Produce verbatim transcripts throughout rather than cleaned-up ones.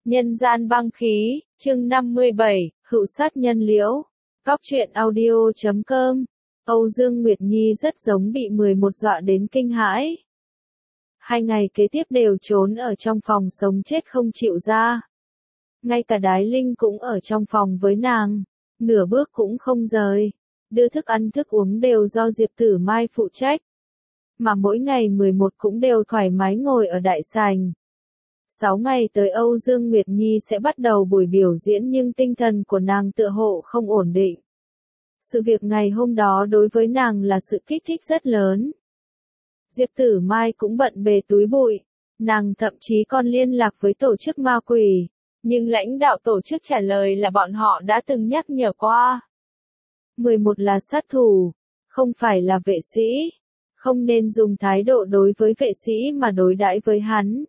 Nhân gian băng khí, chương năm mươi bảy, hữu sát nhân liễu. Góc truyện audio chấm com. Âu Dương Nguyệt Nhi rất giống bị mười một dọa đến kinh hãi. Hai ngày kế tiếp đều trốn ở trong phòng sống chết không chịu ra. Ngay cả Đái Linh cũng ở trong phòng với nàng, nửa bước cũng không rời. Đưa thức ăn thức uống đều do Diệp Tử Mai phụ trách. Mà mỗi ngày mười một cũng đều thoải mái ngồi ở đại sảnh. Sáu ngày tới Âu Dương Nguyệt Nhi sẽ bắt đầu buổi biểu diễn nhưng tinh thần của nàng tựa hồ không ổn định. Sự việc ngày hôm đó đối với nàng là sự kích thích rất lớn. Diệp Tử Mai cũng bận bề túi bụi, nàng thậm chí còn liên lạc với tổ chức ma quỷ, nhưng lãnh đạo tổ chức trả lời là bọn họ đã từng nhắc nhở qua. mười một là sát thủ, không phải là vệ sĩ, không nên dùng thái độ đối với vệ sĩ mà đối đãi với hắn.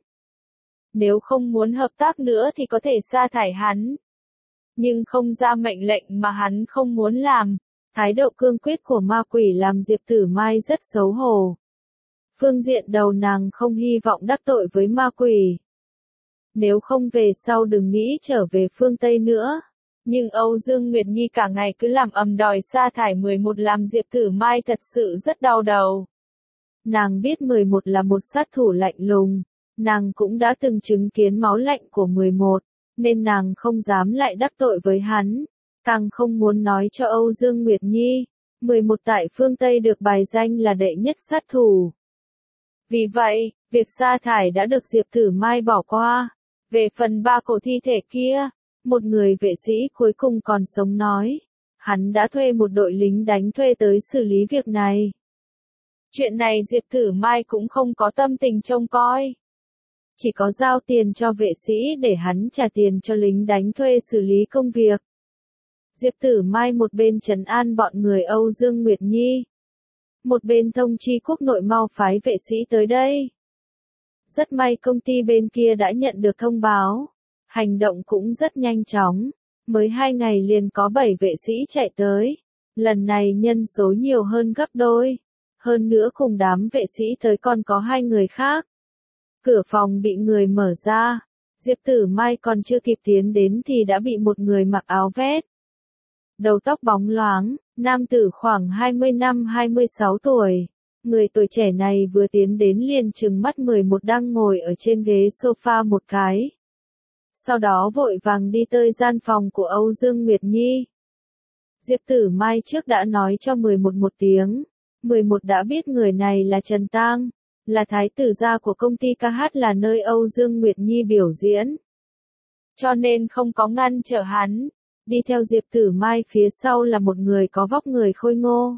Nếu không muốn hợp tác nữa thì có thể sa thải hắn. Nhưng không ra mệnh lệnh mà hắn không muốn làm. Thái độ cương quyết của ma quỷ làm Diệp Tử Mai rất xấu hổ. Phương diện đầu nàng không hy vọng đắc tội với ma quỷ. Nếu không về sau đừng nghĩ trở về phương Tây nữa. Nhưng Âu Dương Nguyệt Nhi cả ngày cứ làm ầm đòi sa thải mười một làm Diệp Tử Mai thật sự rất đau đầu. Nàng biết mười một là một sát thủ lạnh lùng. Nàng cũng đã từng chứng kiến máu lạnh của mười một, nên nàng không dám lại đắc tội với hắn, càng không muốn nói cho Âu Dương Nguyệt Nhi, mười một tại phương Tây được bài danh là đệ nhất sát thủ. Vì vậy, việc sa thải đã được Diệp Tử Mai bỏ qua. Về phần ba cổ thi thể kia, một người vệ sĩ cuối cùng còn sống nói, hắn đã thuê một đội lính đánh thuê tới xử lý việc này. Chuyện này Diệp Tử Mai cũng không có tâm tình trông coi. Chỉ có giao tiền cho vệ sĩ để hắn trả tiền cho lính đánh thuê xử lý công việc. Diệp Tử Mai một bên trấn an bọn người Âu Dương Nguyệt Nhi. Một bên thông chi quốc nội mau phái vệ sĩ tới đây. Rất may công ty bên kia đã nhận được thông báo. Hành động cũng rất nhanh chóng. Mới hai ngày liền có bảy vệ sĩ chạy tới. Lần này nhân số nhiều hơn gấp đôi. Hơn nữa cùng đám vệ sĩ tới còn có hai người khác. Cửa phòng bị người mở ra, Diệp Tử Mai còn chưa kịp tiến đến thì đã bị một người mặc áo vest. Đầu tóc bóng loáng, nam tử khoảng hai mươi năm hai mươi sáu tuổi. Người tuổi trẻ này vừa tiến đến liền trừng mắt mười một đang ngồi ở trên ghế sofa một cái. Sau đó vội vàng đi tới gian phòng của Âu Dương Nguyệt Nhi. Diệp Tử Mai trước đã nói cho mười một một tiếng. mười một đã biết người này là Trần Tang. Là thái tử gia của công ty ca hát là nơi Âu Dương Nguyệt Nhi biểu diễn. Cho nên không có ngăn trở hắn. Đi theo Diệp Tử Mai phía sau là một người có vóc người khôi ngô.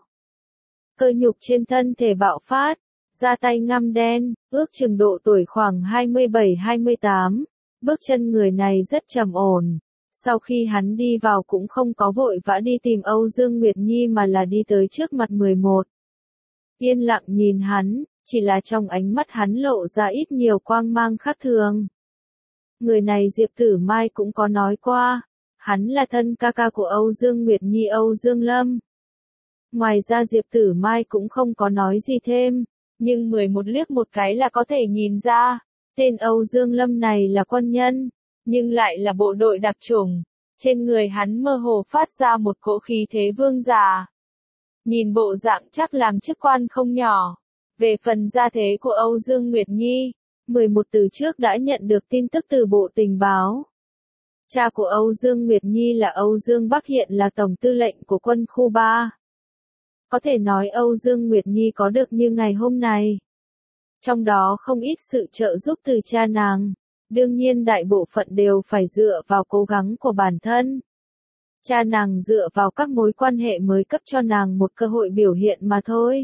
Cơ nhục trên thân thể bạo phát, da tay ngăm đen, ước chừng độ tuổi khoảng hai mươi bảy hai mươi tám. Bước chân người này rất trầm ổn. Sau khi hắn đi vào cũng không có vội vã đi tìm Âu Dương Nguyệt Nhi mà là đi tới trước mặt mười một. Yên lặng nhìn hắn. Chỉ là trong ánh mắt hắn lộ ra ít nhiều quang mang khác thường. Người này Diệp Tử Mai cũng có nói qua, hắn là thân ca ca của Âu Dương Nguyệt Nhi Âu Dương Lâm. Ngoài ra Diệp Tử Mai cũng không có nói gì thêm, nhưng mười một liếc một cái là có thể nhìn ra, tên Âu Dương Lâm này là quân nhân, nhưng lại là bộ đội đặc chủng, trên người hắn mơ hồ phát ra một cỗ khí thế vương giả. Nhìn bộ dạng chắc làm chức quan không nhỏ. Về phần gia thế của Âu Dương Nguyệt Nhi, mười một từ trước đã nhận được tin tức từ Bộ Tình báo. Cha của Âu Dương Nguyệt Nhi là Âu Dương Bắc hiện là tổng tư lệnh của quân khu ba. Có thể nói Âu Dương Nguyệt Nhi có được như ngày hôm nay. Trong đó không ít sự trợ giúp từ cha nàng, đương nhiên đại bộ phận đều phải dựa vào cố gắng của bản thân. Cha nàng dựa vào các mối quan hệ mới cấp cho nàng một cơ hội biểu hiện mà thôi.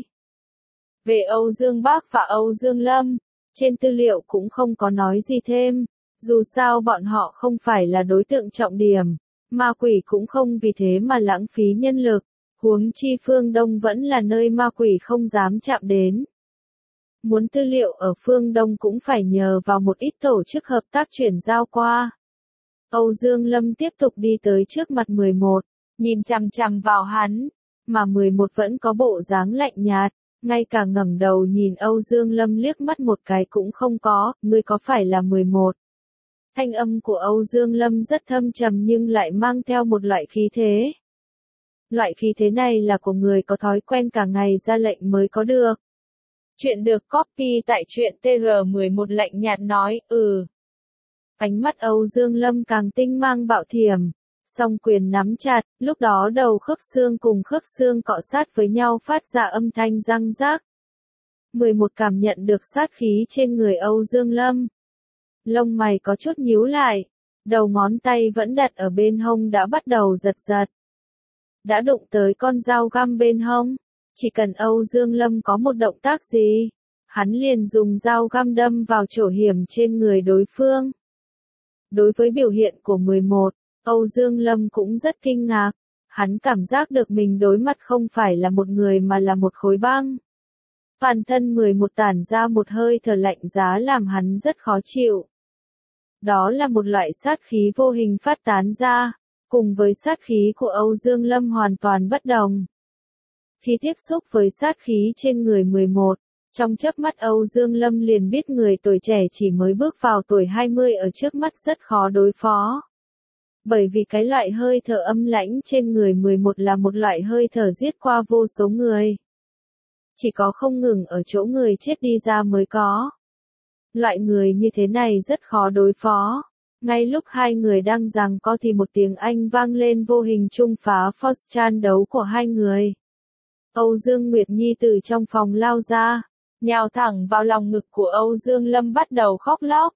Về Âu Dương Bắc và Âu Dương Lâm, trên tư liệu cũng không có nói gì thêm, dù sao bọn họ không phải là đối tượng trọng điểm, ma quỷ cũng không vì thế mà lãng phí nhân lực, huống chi phương Đông vẫn là nơi ma quỷ không dám chạm đến. Muốn tư liệu ở phương Đông cũng phải nhờ vào một ít tổ chức hợp tác chuyển giao qua. Âu Dương Lâm tiếp tục đi tới trước mặt mười một, nhìn chằm chằm vào hắn, mà mười một vẫn có bộ dáng lạnh nhạt. Ngay cả ngẩng đầu nhìn Âu Dương Lâm liếc mắt một cái cũng không có, ngươi có phải là mười một? Thanh âm của Âu Dương Lâm rất thâm trầm nhưng lại mang theo một loại khí thế. Loại khí thế này là của người có thói quen cả ngày ra lệnh mới có được. Chuyện được copy tại truyện T R mười một lạnh nhạt nói, ừ. Ánh mắt Âu Dương Lâm càng tinh mang bạo thiểm, song quyền nắm chặt, lúc đó đầu khớp xương cùng khớp xương cọ sát với nhau phát ra âm thanh răng rác. mười một cảm nhận được sát khí trên người Âu Dương Lâm. Lông mày có chút nhíu lại, đầu ngón tay vẫn đặt ở bên hông đã bắt đầu giật giật. Đã đụng tới con dao găm bên hông, chỉ cần Âu Dương Lâm có một động tác gì, hắn liền dùng dao găm đâm vào chỗ hiểm trên người đối phương. Đối với biểu hiện của mười một, Âu Dương Lâm cũng rất kinh ngạc, hắn cảm giác được mình đối mặt không phải là một người mà là một khối băng. Toàn thân mười một tản ra một hơi thở lạnh giá làm hắn rất khó chịu. Đó là một loại sát khí vô hình phát tán ra, cùng với sát khí của Âu Dương Lâm hoàn toàn bất đồng. Khi tiếp xúc với sát khí trên người mười một, trong chớp mắt Âu Dương Lâm liền biết người tuổi trẻ chỉ mới bước vào tuổi hai mươi ở trước mắt rất khó đối phó. Bởi vì cái loại hơi thở âm lãnh trên người mười một là một loại hơi thở giết qua vô số người. Chỉ có không ngừng ở chỗ người chết đi ra mới có. Loại người như thế này rất khó đối phó. Ngay lúc hai người đang giằng co thì một tiếng Anh vang lên vô hình trung phá Fortran đấu của hai người. Âu Dương Nguyệt Nhi từ trong phòng lao ra, nhào thẳng vào lòng ngực của Âu Dương Lâm bắt đầu khóc lóc.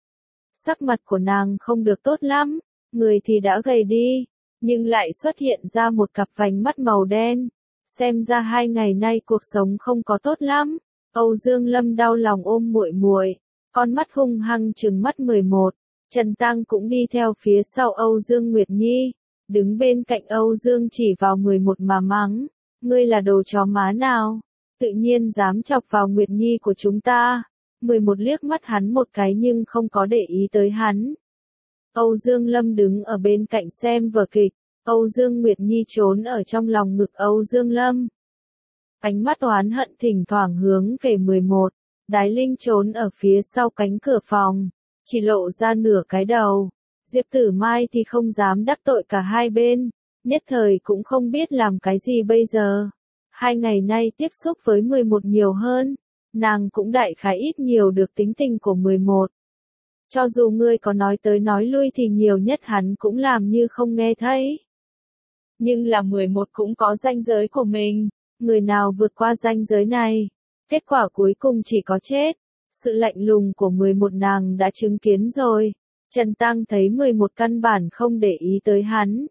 Sắc mặt của nàng không được tốt lắm, người thì đã gầy đi, nhưng lại xuất hiện ra một cặp vành mắt màu đen. Xem ra hai ngày nay cuộc sống không có tốt lắm. Âu Dương Lâm đau lòng ôm muội muội, con mắt hung hăng trừng mắt mười một. Trần Tăng cũng đi theo phía sau Âu Dương Nguyệt Nhi, đứng bên cạnh Âu Dương chỉ vào mười một mà mắng, ngươi là đồ chó má nào, tự nhiên dám chọc vào Nguyệt Nhi của chúng ta. mười một liếc mắt hắn một cái nhưng không có để ý tới hắn. Âu Dương Lâm đứng ở bên cạnh xem vở kịch, Âu Dương Nguyệt Nhi trốn ở trong lòng ngực Âu Dương Lâm. Ánh mắt oán hận thỉnh thoảng hướng về mười một, Đái Linh trốn ở phía sau cánh cửa phòng, chỉ lộ ra nửa cái đầu. Diệp Tử Mai thì không dám đắc tội cả hai bên, nhất thời cũng không biết làm cái gì bây giờ. Hai ngày nay tiếp xúc với mười một nhiều hơn, nàng cũng đại khái ít nhiều được tính tình của mười một. Cho dù ngươi có nói tới nói lui thì nhiều nhất hắn cũng làm như không nghe thấy. Nhưng là mười một cũng có ranh giới của mình, người nào vượt qua ranh giới này, kết quả cuối cùng chỉ có chết. Sự lạnh lùng của mười một nàng đã chứng kiến rồi. Trần Tăng thấy mười một căn bản không để ý tới hắn.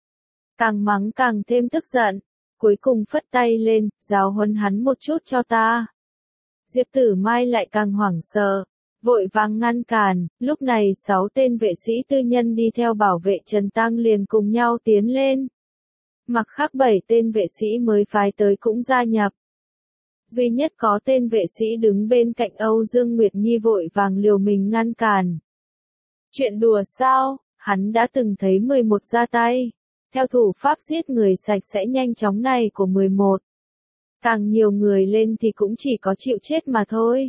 Càng mắng càng thêm tức giận, cuối cùng phất tay lên, giáo huấn hắn một chút cho ta. Diệp Tử Mai lại càng hoảng sợ, vội vàng ngăn cản, lúc này sáu tên vệ sĩ tư nhân đi theo bảo vệ Trần Tăng liền cùng nhau tiến lên. Mặc khác bảy tên vệ sĩ mới phái tới cũng gia nhập. Duy nhất có tên vệ sĩ đứng bên cạnh Âu Dương Nguyệt Nhi vội vàng liều mình ngăn cản. Chuyện đùa sao, hắn đã từng thấy mười một ra tay. Theo thủ pháp giết người sạch sẽ nhanh chóng này của mười một. Càng nhiều người lên thì cũng chỉ có chịu chết mà thôi.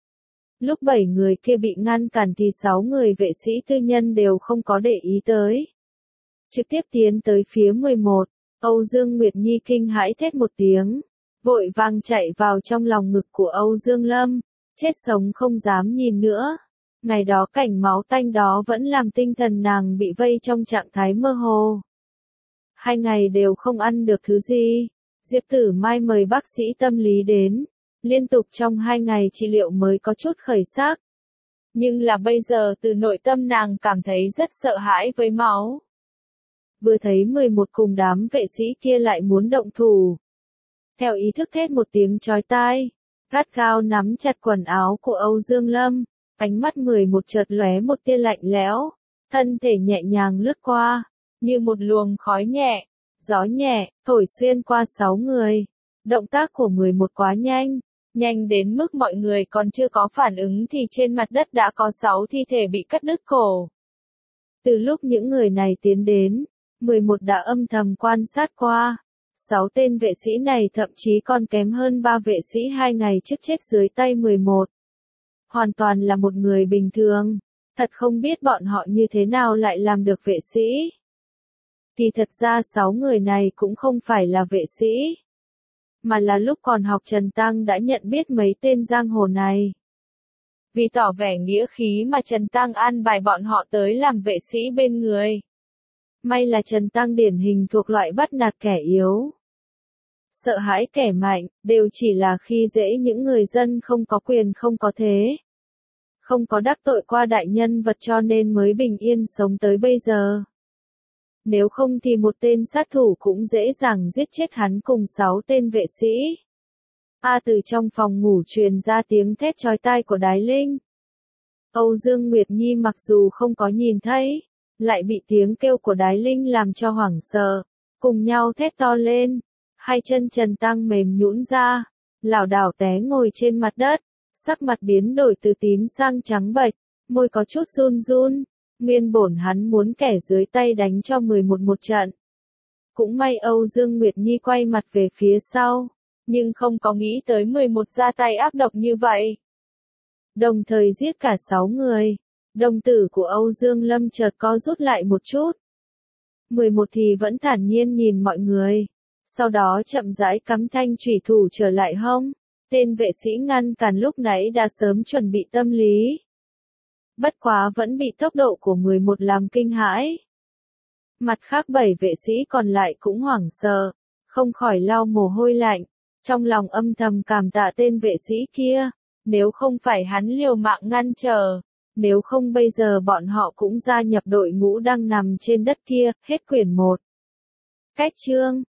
Lúc bảy người kia bị ngăn cản thì sáu người vệ sĩ tư nhân đều không có để ý tới. Trực tiếp tiến tới phía mười một, Âu Dương Nguyệt Nhi kinh hãi thét một tiếng. Vội vàng chạy vào trong lòng ngực của Âu Dương Lâm, chết sống không dám nhìn nữa. Ngày đó cảnh máu tanh đó vẫn làm tinh thần nàng bị vây trong trạng thái mơ hồ. Hai ngày đều không ăn được thứ gì. Diệp Tử Mai mời bác sĩ tâm lý đến, liên tục trong hai ngày trị liệu mới có chút khởi sắc. Nhưng là bây giờ từ nội tâm nàng cảm thấy rất sợ hãi với máu. Vừa thấy mười một cùng đám vệ sĩ kia lại muốn động thủ. Theo ý thức thét một tiếng chói tai, gắt gao nắm chặt quần áo của Âu Dương Lâm, ánh mắt mười một chợt lóe một tia lạnh lẽo, thân thể nhẹ nhàng lướt qua, như một luồng khói nhẹ, gió nhẹ, thổi xuyên qua sáu người. Động tác của mười một quá nhanh, nhanh đến mức mọi người còn chưa có phản ứng thì trên mặt đất đã có sáu thi thể bị cắt đứt cổ. Từ lúc những người này tiến đến, mười một đã âm thầm quan sát qua. Sáu tên vệ sĩ này thậm chí còn kém hơn ba vệ sĩ hai ngày trước chết dưới tay mười một. Hoàn toàn là một người bình thường. Thật không biết bọn họ như thế nào lại làm được vệ sĩ. Thì thật ra sáu người này cũng không phải là vệ sĩ, mà là lúc còn học Trần Tăng đã nhận biết mấy tên giang hồ này. Vì tỏ vẻ nghĩa khí mà Trần Tăng an bài bọn họ tới làm vệ sĩ bên người. May là Trần Tăng điển hình thuộc loại bắt nạt kẻ yếu, sợ hãi kẻ mạnh, đều chỉ là khi dễ những người dân không có quyền không có thế. Không có đắc tội qua đại nhân vật cho nên mới bình yên sống tới bây giờ. Nếu không thì một tên sát thủ cũng dễ dàng giết chết hắn cùng sáu tên vệ sĩ. A từ trong phòng ngủ truyền ra tiếng thét chói tai của Đái Linh. Âu Dương Nguyệt Nhi mặc dù không có nhìn thấy, lại bị tiếng kêu của Đái Linh làm cho hoảng sợ, cùng nhau thét to lên. Hai chân Trần Tăng mềm nhũn ra, lảo đảo té ngồi trên mặt đất, sắc mặt biến đổi từ tím sang trắng bệch, môi có chút run run. Nguyên bổn hắn muốn kẻ dưới tay đánh cho mười một một trận. Cũng may Âu Dương Nguyệt Nhi quay mặt về phía sau, nhưng không có nghĩ tới mười một ra tay ác độc như vậy. Đồng thời giết cả sáu người, đồng tử của Âu Dương Lâm chợt co rút lại một chút. mười một thì vẫn thản nhiên nhìn mọi người, sau đó chậm rãi cắm thanh chủy thủ trở lại hông. Tên vệ sĩ ngăn cản lúc nãy đã sớm chuẩn bị tâm lý. Bất quá vẫn bị tốc độ của mười một làm kinh hãi. Mặt khác bảy vệ sĩ còn lại cũng hoảng sợ, không khỏi lau mồ hôi lạnh, trong lòng âm thầm cảm tạ tên vệ sĩ kia, nếu không phải hắn liều mạng ngăn trở, nếu không bây giờ bọn họ cũng gia nhập đội ngũ đang nằm trên đất kia. Hết quyển một. Cách chương